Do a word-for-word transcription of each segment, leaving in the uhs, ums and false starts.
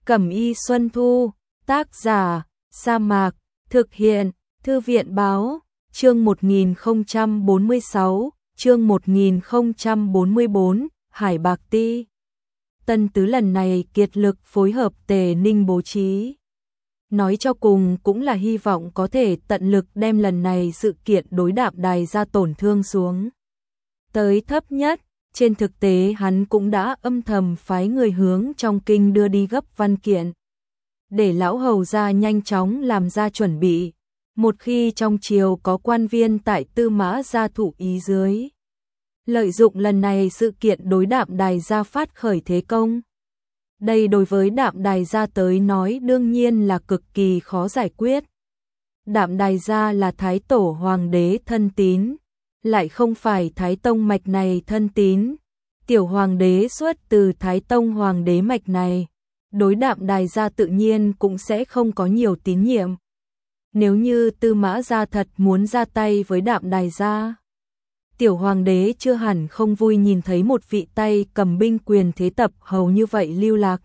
Cẩm y Xuân Thu, tác giả, Sa Mạc, thực hiện, Thư viện báo, chương một nghìn không trăm bốn mươi sáu, chương một nghìn không trăm bốn mươi bốn, Hải Bạc Ti. Tân Tứ lần này kiệt lực phối hợp Tề Ninh bố trí. Nói cho cùng cũng là hy vọng có thể tận lực đem lần này sự kiện đối Đạm Đài ra tổn thương xuống tới thấp nhất. Trên thực tế hắn cũng đã âm thầm phái người hướng trong kinh đưa đi gấp văn kiện, để lão hầu gia nhanh chóng làm ra chuẩn bị. Một khi trong triều có quan viên tại Tư Mã gia thụ ý dưới, lợi dụng lần này sự kiện đối Đạm Đài gia phát khởi thế công. Đây đối với Đạm Đài gia tới nói đương nhiên là cực kỳ khó giải quyết. Đạm Đài gia là Thái Tổ Hoàng đế thân tín, lại không phải Thái Tông mạch này thân tín. Tiểu Hoàng đế xuất từ Thái Tông Hoàng đế mạch này, đối Đạm Đài gia tự nhiên cũng sẽ không có nhiều tín nhiệm. Nếu như Tư Mã gia thật muốn ra tay với Đạm Đài gia, Tiểu Hoàng đế chưa hẳn không vui nhìn thấy một vị tay cầm binh quyền thế tập hầu như vậy lưu lạc.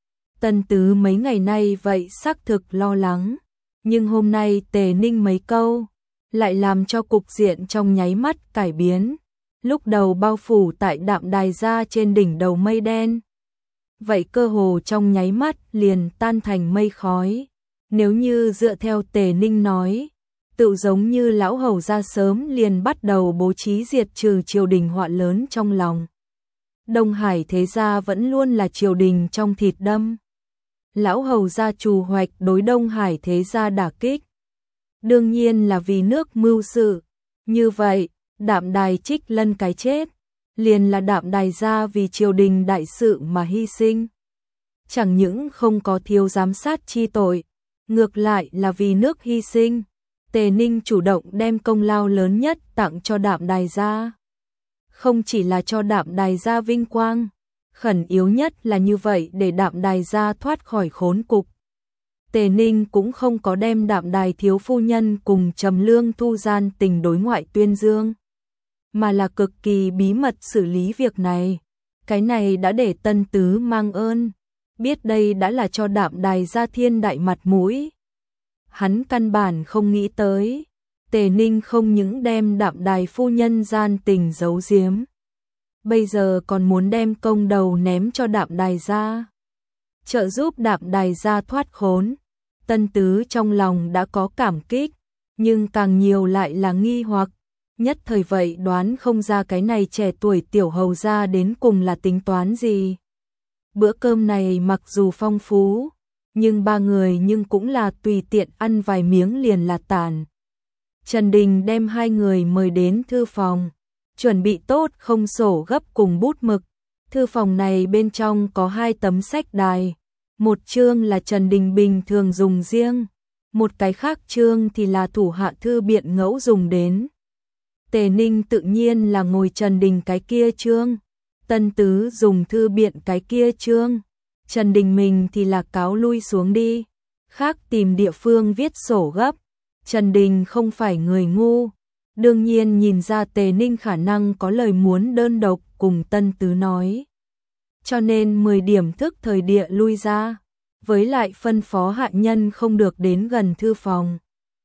Tân Tứ mấy ngày nay vậy xác thực lo lắng, nhưng hôm nay Tề Ninh mấy câu lại làm cho cục diện trong nháy mắt cải biến. Lúc đầu bao phủ tại Đạm Đài gia trên đỉnh đầu mây đen, vậy cơ hồ trong nháy mắt liền tan thành mây khói. Nếu như dựa theo Tề Ninh nói, tự giống như lão hầu gia sớm liền bắt đầu bố trí diệt trừ triều đình họa lớn trong lòng. Đông Hải thế gia vẫn luôn là triều đình trong thịt đâm. Lão hầu gia trù hoạch đối Đông Hải thế gia đả kích, đương nhiên là vì nước mưu sự. Như vậy, Đạm Đài Trích Lân cái chết, liền là Đạm Đài gia vì triều đình đại sự mà hy sinh. Chẳng những không có thiếu giám sát chi tội, ngược lại là vì nước hy sinh. Tề Ninh chủ động đem công lao lớn nhất tặng cho Đạm Đài gia. Không chỉ là cho Đạm Đài gia vinh quang, khẩn yếu nhất là như vậy để Đạm Đài gia thoát khỏi khốn cục. Tề Ninh cũng không có đem Đạm Đài thiếu phu nhân cùng Trầm Lương Thu gian tình đối ngoại tuyên dương, mà là cực kỳ bí mật xử lý việc này. Cái này đã để Tân Tứ mang ơn, biết đây đã là cho Đạm Đài gia thiên đại mặt mũi. Hắn căn bản không nghĩ tới, Tề Ninh không những đem Đạm Đài phu nhân gian tình giấu giếm, bây giờ còn muốn đem công đầu ném cho Đạm Đài gia, trợ giúp Đạm Đài gia thoát khốn. Tân Tứ trong lòng đã có cảm kích, nhưng càng nhiều lại là nghi hoặc. Nhất thời vậy đoán không ra cái này trẻ tuổi tiểu hầu gia đến cùng là tính toán gì. Bữa cơm này mặc dù phong phú, nhưng ba người nhưng cũng là tùy tiện ăn vài miếng liền là tàn. Trần Đình đem hai người mời đến thư phòng, chuẩn bị tốt không sổ gấp cùng bút mực. Thư phòng này bên trong có hai tấm sách đài, một chương là Trần Đình bình thường dùng riêng, một cái khác chương thì là thủ hạ thư biện ngẫu dùng đến. Tề Ninh tự nhiên là ngồi Trần Đình cái kia chương, Tân Tứ dùng thư biện cái kia chương. Trần Đình mình thì là cáo lui xuống đi, khác tìm địa phương viết sổ gấp. Trần Đình không phải người ngu, đương nhiên nhìn ra Tề Ninh khả năng có lời muốn đơn độc cùng Tân Tứ nói, cho nên mười điểm thức thời địa lui ra, với lại phân phó hạ nhân không được đến gần thư phòng.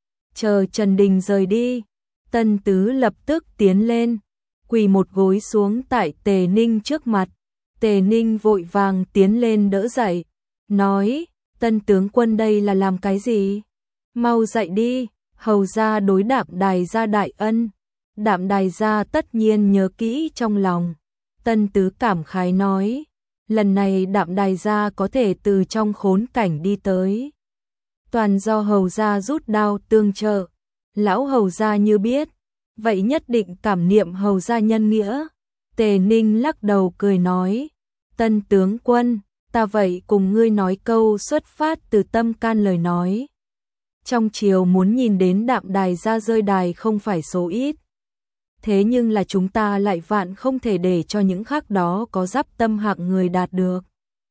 Chờ Trần Đình rời đi, Tân Tứ lập tức tiến lên, quỳ một gối xuống tại Tề Ninh trước mặt. Tề Ninh vội vàng tiến lên đỡ dậy, nói, Tân tướng quân đây là làm cái gì? Mau dậy đi, hầu gia đối Đạm Đài gia đại ân, Đạm Đài gia tất nhiên nhớ kỹ trong lòng. Tân Tứ cảm khái nói, lần này Đạm Đài gia có thể từ trong khốn cảnh đi tới, toàn do hầu gia rút đao tương trợ. Lão hầu gia như biết, vậy nhất định cảm niệm hầu gia nhân nghĩa. Tề Ninh lắc đầu cười nói, Tân tướng quân, ta vậy cùng ngươi nói câu xuất phát từ tâm can lời nói. Trong triều muốn nhìn đến Đạm Đài gia rơi đài không phải số ít, thế nhưng là chúng ta lại vạn không thể để cho những khác đó có giáp tâm hạng người đạt được.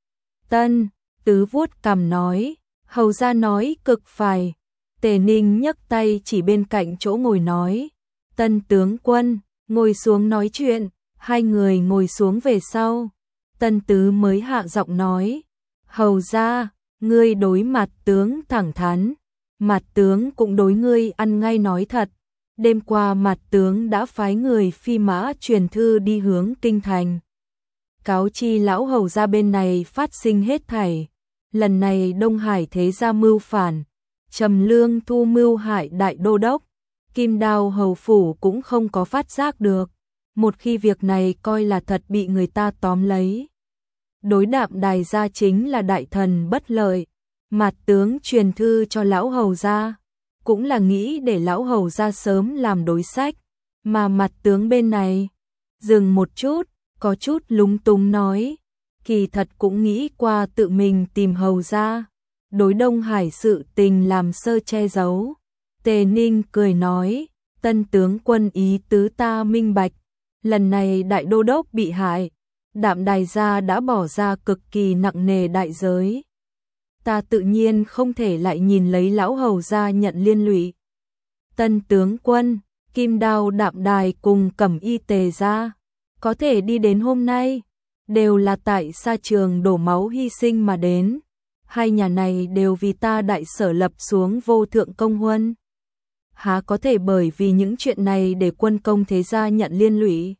Tân Tứ vuốt cằm nói, hầu gia nói cực phải. Tề Ninh nhấc tay chỉ bên cạnh chỗ ngồi nói, Tân tướng quân, ngồi xuống nói chuyện. Hai người ngồi xuống về sau, Tân Tứ mới hạ giọng nói, Hầu ra, ngươi đối Mặt tướng thẳng thắn, Mặt tướng cũng đối ngươi ăn ngay nói thật. Đêm qua Mặt tướng đã phái người phi mã truyền thư đi hướng kinh thành. Cáo chi lão hầu ra bên này phát sinh hết thảy. Lần này Đông Hải thế gia mưu phản, Trầm Lương thu mưu hại đại đô đốc, Kim Đao hầu phủ cũng không có phát giác được. Một khi việc này coi là thật bị người ta tóm lấy. Đối Đạm Đài gia chính là đại thần bất lợi. Mặt tướng truyền thư cho lão hầu gia, cũng là nghĩ để lão hầu gia sớm làm đối sách. Mà Mặt tướng bên này, dừng một chút, có chút lúng túng nói, kỳ thật cũng nghĩ qua tự mình tìm hầu gia, đối Đông Hải sự tình làm sơ che giấu. Tề Ninh cười nói, tân tướng quân ý tứ ta minh bạch, lần này đại đô đốc bị hại, Đạm Đài gia đã bỏ ra cực kỳ nặng nề đại giới. Ta tự nhiên không thể lại nhìn lấy lão hầu gia nhận liên lụy. Tân tướng quân, Kim Đao Đạm Đài cùng Cẩm Y Tề gia có thể đi đến hôm nay, đều là tại sa trường đổ máu hy sinh mà đến. Hai nhà này đều vì ta đại sở lập xuống vô thượng công huân. Há có thể bởi vì những chuyện này để quân công thế gia nhận liên lụy?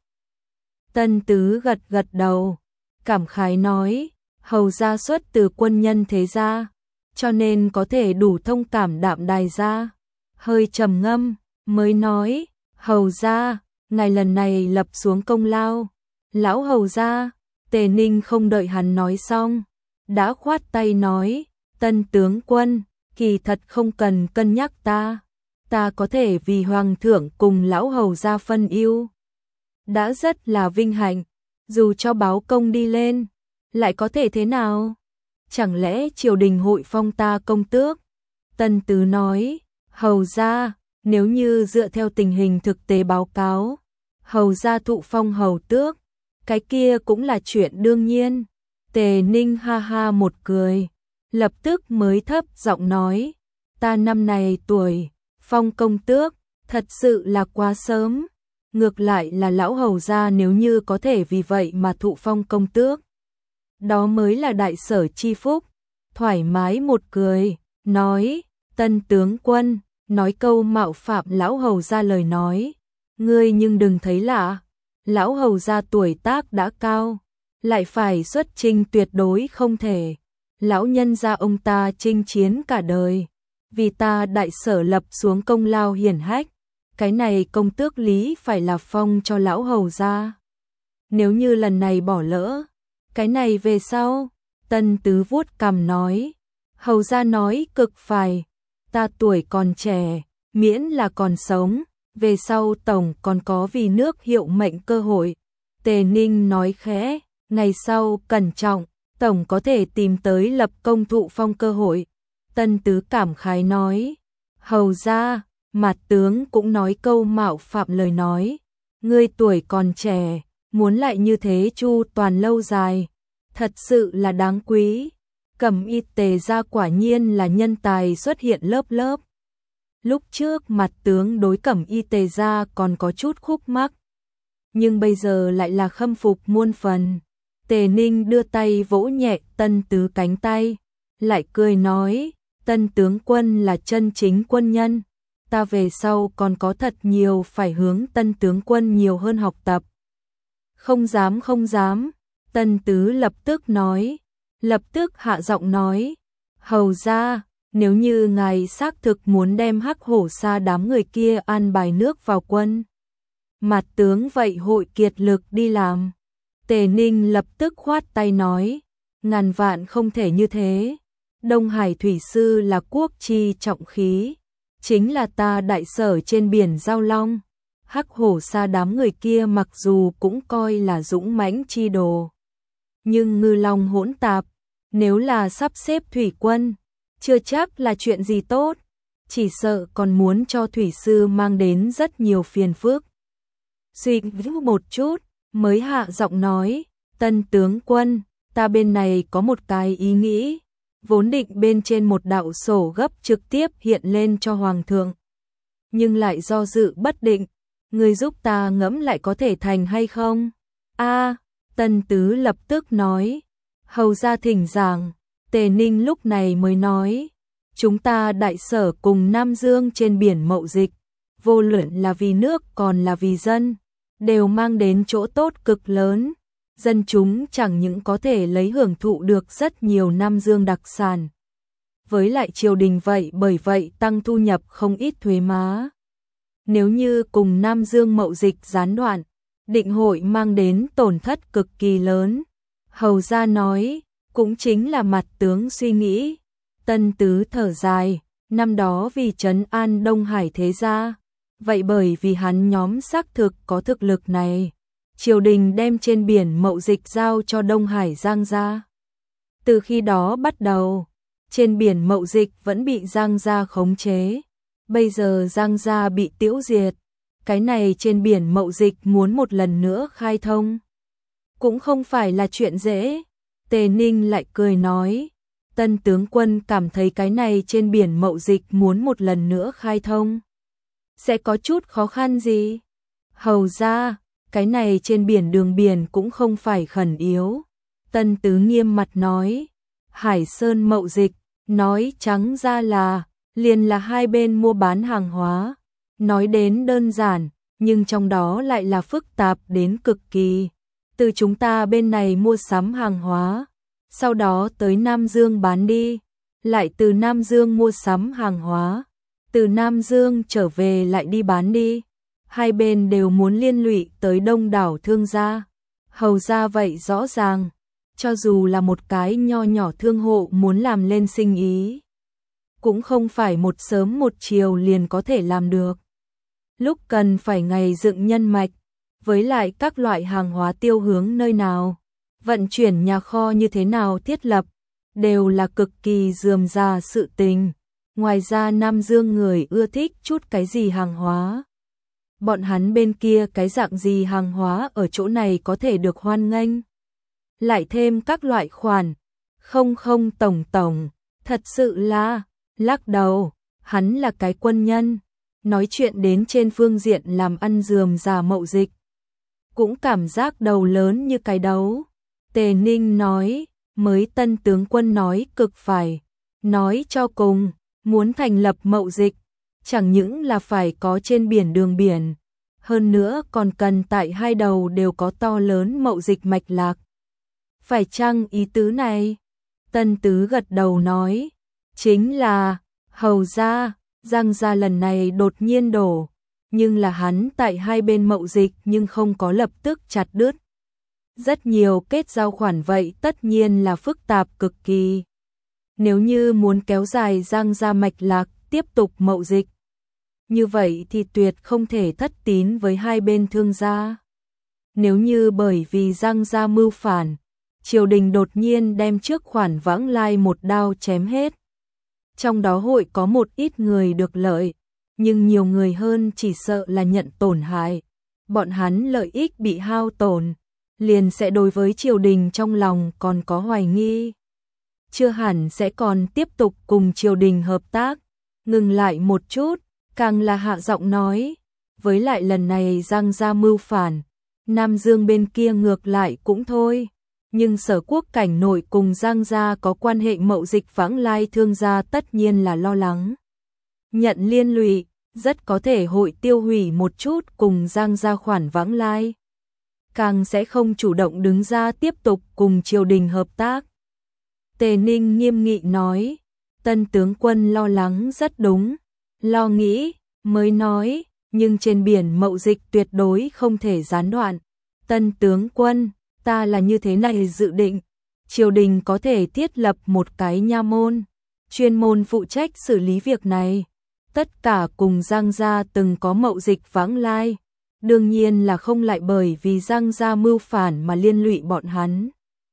Tân tứ gật gật đầu, cảm khái nói, hầu gia xuất từ quân nhân thế gia, cho nên có thể đủ thông cảm Đạm Đài gia. Hơi trầm ngâm, mới nói, hầu gia, ngài lần này lập xuống công lao. Lão hầu gia, Tề Ninh không đợi hắn nói xong, đã khoát tay nói, tân tướng quân, kỳ thật không cần cân nhắc ta, ta có thể vì hoàng thượng cùng lão hầu gia phân ưu. Đã rất là vinh hạnh, dù cho báo công đi lên, lại có thể thế nào? Chẳng lẽ triều đình hội phong ta công tước? Tân tứ nói, hầu gia, nếu như dựa theo tình hình thực tế báo cáo, hầu gia thụ phong hầu tước, cái kia cũng là chuyện đương nhiên. Tề Ninh ha ha một cười, lập tức mới thấp giọng nói, ta năm này tuổi, phong công tước, thật sự là quá sớm. Ngược lại là lão hầu gia nếu như có thể vì vậy mà thụ phong công tước, đó mới là đại sở chi phúc. Thoải mái một cười, nói, tân tướng quân, nói câu mạo phạm lão hầu gia lời nói, ngươi nhưng đừng thấy lạ, lão hầu gia tuổi tác đã cao, lại phải xuất chinh tuyệt đối không thể. Lão nhân gia ông ta chinh chiến cả đời, vì ta đại sở lập xuống công lao hiển hách, cái này công tước lý phải là phong cho lão hầu gia. Nếu như lần này bỏ lỡ, cái này về sau, tân tứ vuốt cằm nói, hầu gia nói cực phải, ta tuổi còn trẻ, miễn là còn sống, về sau tổng còn có vì nước hiệu mệnh cơ hội. Tề Ninh nói khẽ, ngày sau cẩn trọng, tổng có thể tìm tới lập công thụ phong cơ hội. Tân tứ cảm khái nói, hầu gia, Mặt tướng cũng nói câu mạo phạm lời nói, ngươi tuổi còn trẻ, muốn lại như thế chu toàn lâu dài, thật sự là đáng quý. Cẩm Y Tề gia quả nhiên là nhân tài xuất hiện lớp lớp. Lúc trước Mặt tướng đối Cẩm Y Tề gia còn có chút khúc mắc, nhưng bây giờ lại là khâm phục muôn phần. Tề Ninh đưa tay vỗ nhẹ tân tứ cánh tay, lại cười nói, tân tướng quân là chân chính quân nhân, ta về sau còn có thật nhiều phải hướng tân tướng quân nhiều hơn học tập. Không dám không dám, tân tứ lập tức nói, lập tức hạ giọng nói, hầu gia, nếu như ngài xác thực muốn đem Hắc Hổ Sa đám người kia an bài nước vào quân, Mặt tướng vậy hội kiệt lực đi làm. Tề Ninh lập tức khoát tay nói, ngàn vạn không thể như thế. Đông Hải thủy sư là quốc chi trọng khí, chính là ta đại sở trên biển Giao Long. Hắc Hổ Sa đám người kia mặc dù cũng coi là dũng mãnh chi đồ, nhưng ngư long hỗn tạp, nếu là sắp xếp thủy quân, chưa chắc là chuyện gì tốt, chỉ sợ còn muốn cho thủy sư mang đến rất nhiều phiền phức. Suy nghĩ một chút, mới hạ giọng nói, tân tướng quân, ta bên này có một cái ý nghĩ, vốn định bên trên một đạo sổ gấp trực tiếp hiện lên cho hoàng thượng, nhưng lại do dự bất định, người giúp ta ngẫm lại có thể thành hay không? A, tân tứ lập tức nói, hầu gia thỉnh giảng. Tề Ninh lúc này mới nói, chúng ta Đại Sở cùng Nam Dương trên biển mậu dịch, vô luận là vì nước còn là vì dân, đều mang đến chỗ tốt cực lớn. Dân chúng chẳng những có thể lấy hưởng thụ được rất nhiều Nam Dương đặc sản. Với lại triều đình vậy bởi vậy tăng thu nhập không ít thuế má. Nếu như cùng Nam Dương mậu dịch gián đoạn, định hội mang đến tổn thất cực kỳ lớn. Hầu gia nói, cũng chính là mặt tướng suy nghĩ. Tân Tứ thở dài, năm đó vì trấn an Đông Hải thế gia, vậy bởi vì hắn nhóm xác thực có thực lực này, triều đình đem trên biển mậu dịch giao cho Đông Hải Giang gia. Từ khi đó bắt đầu, trên biển mậu dịch vẫn bị Giang gia khống chế. Bây giờ Giang gia bị tiêu diệt, cái này trên biển mậu dịch muốn một lần nữa khai thông cũng không phải là chuyện dễ. Tề Ninh lại cười nói, Tân tướng quân cảm thấy cái này trên biển mậu dịch muốn một lần nữa khai thông sẽ có chút khó khăn gì? Hầu ra, cái này trên biển đường biển cũng không phải khẩn yếu. Tân tứ nghiêm mặt nói, Hải Sơn mậu dịch, nói trắng ra là, liền là hai bên mua bán hàng hóa. Nói đến đơn giản, nhưng trong đó lại là phức tạp đến cực kỳ. Từ chúng ta bên này mua sắm hàng hóa, sau đó tới Nam Dương bán đi, lại từ Nam Dương mua sắm hàng hóa, từ Nam Dương trở về lại đi bán đi. Hai bên đều muốn liên lụy tới đông đảo thương gia. Hầu ra vậy rõ ràng, cho dù là một cái nho nhỏ thương hộ muốn làm lên sinh ý, cũng không phải một sớm một chiều liền có thể làm được. Lúc cần phải ngày dựng nhân mạch, với lại các loại hàng hóa tiêu hướng nơi nào, vận chuyển nhà kho như thế nào thiết lập, đều là cực kỳ rườm rà sự tình. Ngoài ra Nam Dương người ưa thích chút cái gì hàng hóa, bọn hắn bên kia cái dạng gì hàng hóa ở chỗ này có thể được hoan nghênh. Lại thêm các loại khoản, không không tổng tổng, thật sự là, lắc đầu, hắn là cái quân nhân, nói chuyện đến trên phương diện làm ăn rườm rà mậu dịch, cũng cảm giác đầu lớn như cái đấu. Tề Ninh nói, mới Tân tướng quân nói cực phải, nói cho cùng, muốn thành lập mậu dịch, chẳng những là phải có trên biển đường biển, hơn nữa còn cần tại hai đầu đều có to lớn mậu dịch mạch lạc. Phải chăng ý tứ này? Tân tứ gật đầu nói, chính là, hầu ra, Giang gia lần này đột nhiên đổ, nhưng là hắn tại hai bên mậu dịch nhưng không có lập tức chặt đứt. Rất nhiều kết giao khoản vậy tất nhiên là phức tạp cực kỳ. Nếu như muốn kéo dài Giang gia mạch lạc tiếp tục mậu dịch, như vậy thì tuyệt không thể thất tín với hai bên thương gia. Nếu như bởi vì Giang gia mưu phản, triều đình đột nhiên đem trước khoản vãng lai một đao chém hết, trong đó hội có một ít người được lợi, nhưng nhiều người hơn chỉ sợ là nhận tổn hại. Bọn hắn lợi ích bị hao tổn, liền sẽ đối với triều đình trong lòng còn có hoài nghi, chưa hẳn sẽ còn tiếp tục cùng triều đình hợp tác. Ngừng lại một chút, càng là hạ giọng nói, với lại lần này Giang gia mưu phản, Nam Dương bên kia ngược lại cũng thôi, nhưng Sở Quốc cảnh nội cùng Giang gia có quan hệ mậu dịch vãng lai thương gia tất nhiên là lo lắng. Nhận liên lụy, rất có thể hội tiêu hủy một chút cùng Giang gia khoản vãng lai, càng sẽ không chủ động đứng ra tiếp tục cùng triều đình hợp tác. Tề Ninh nghiêm nghị nói, Tân tướng quân lo lắng rất đúng, lo nghĩ, mới nói, nhưng trên biển mậu dịch tuyệt đối không thể gián đoạn. Tân tướng quân, ta là như thế này dự định, triều đình có thể thiết lập một cái nha môn, chuyên môn phụ trách xử lý việc này, tất cả cùng Giang gia từng có mậu dịch vãng lai, đương nhiên là không lại bởi vì Giang gia mưu phản mà liên lụy bọn hắn.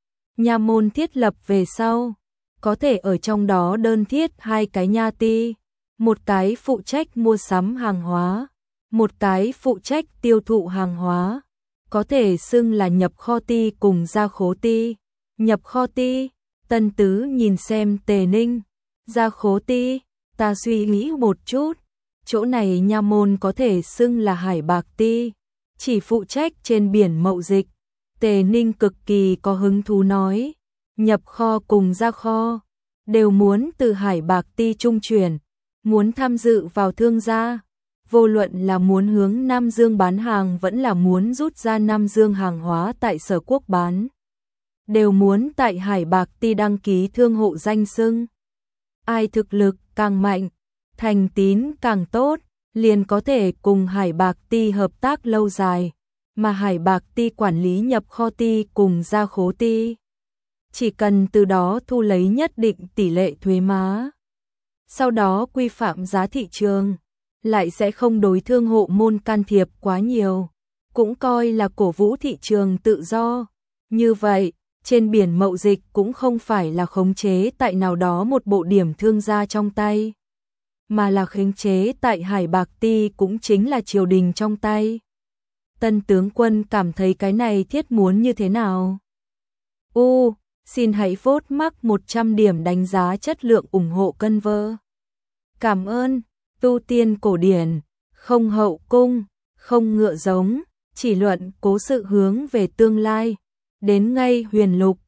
Nha môn thiết lập về sau, có thể ở trong đó đơn thiết hai cái nha ti, một cái phụ trách mua sắm hàng hóa, một cái phụ trách tiêu thụ hàng hóa, có thể xưng là nhập kho ti cùng gia khố ti. Nhập kho ti, Tân tứ nhìn xem Tề Ninh, gia khố ti, ta suy nghĩ một chút, chỗ này nha môn có thể xưng là hải bạc ti, chỉ phụ trách trên biển mậu dịch. Tề Ninh cực kỳ có hứng thú nói, nhập kho cùng gia kho, đều muốn từ Hải Bạc Ti trung chuyển, muốn tham dự vào thương gia. Vô luận là muốn hướng Nam Dương bán hàng vẫn là muốn rút ra Nam Dương hàng hóa tại Sở Quốc bán, đều muốn tại Hải Bạc Ti đăng ký thương hộ danh xưng. Ai thực lực càng mạnh, thành tín càng tốt, liền có thể cùng Hải Bạc Ti hợp tác lâu dài, mà Hải Bạc Ti quản lý nhập kho ti cùng gia khố ti. Chỉ cần từ đó thu lấy nhất định tỷ lệ thuế má, sau đó quy phạm giá thị trường, lại sẽ không đối thương hộ môn can thiệp quá nhiều, cũng coi là cổ vũ thị trường tự do. Như vậy, trên biển mậu dịch cũng không phải là khống chế tại nào đó một bộ điểm thương gia trong tay, mà là khống chế tại Hải Bạc Ti cũng chính là triều đình trong tay. Tân tướng quân cảm thấy cái này thiết muốn như thế nào? U, xin hãy vote mắc một trăm điểm đánh giá chất lượng ủng hộ cân vơ. Cảm ơn, tu tiên cổ điển, không hậu cung, không ngựa giống, chỉ luận cố sự hướng về tương lai, đến ngay huyền lục.